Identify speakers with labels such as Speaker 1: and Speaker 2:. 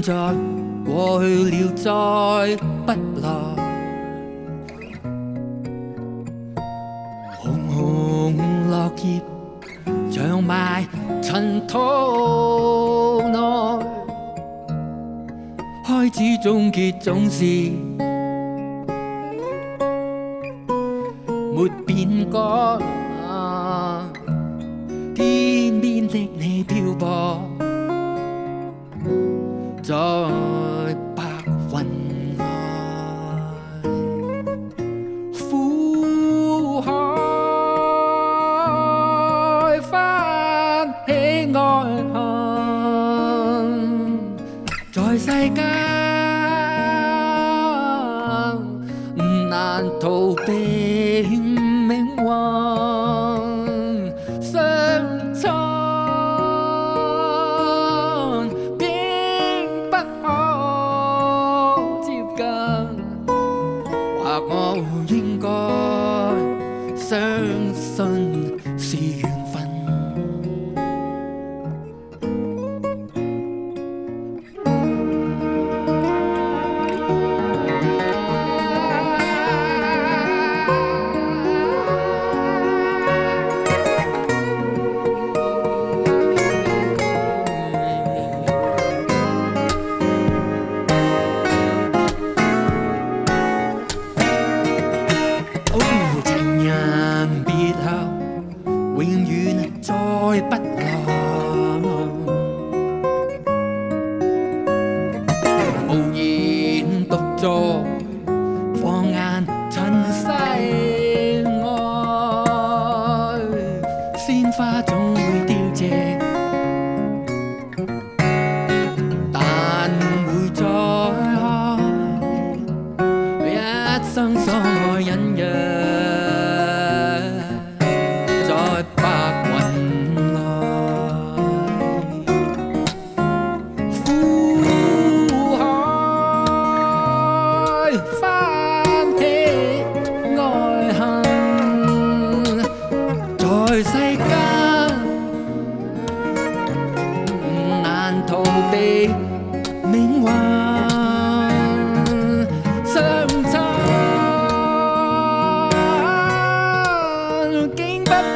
Speaker 1: 在，過去了再不來。紅紅落葉長埋塵土內，開始終結總是沒變改。天邊的你漂泊在白雲外，苦海翻起愛恨，在世間難逃避命運。我應該相信是緣分。永遠再不來，無言獨坐，放眼塵世外，鮮花總會凋謝，但會再開，一生所愛隱約。翻起愛恨，在世間難逃避命運相襯，竟不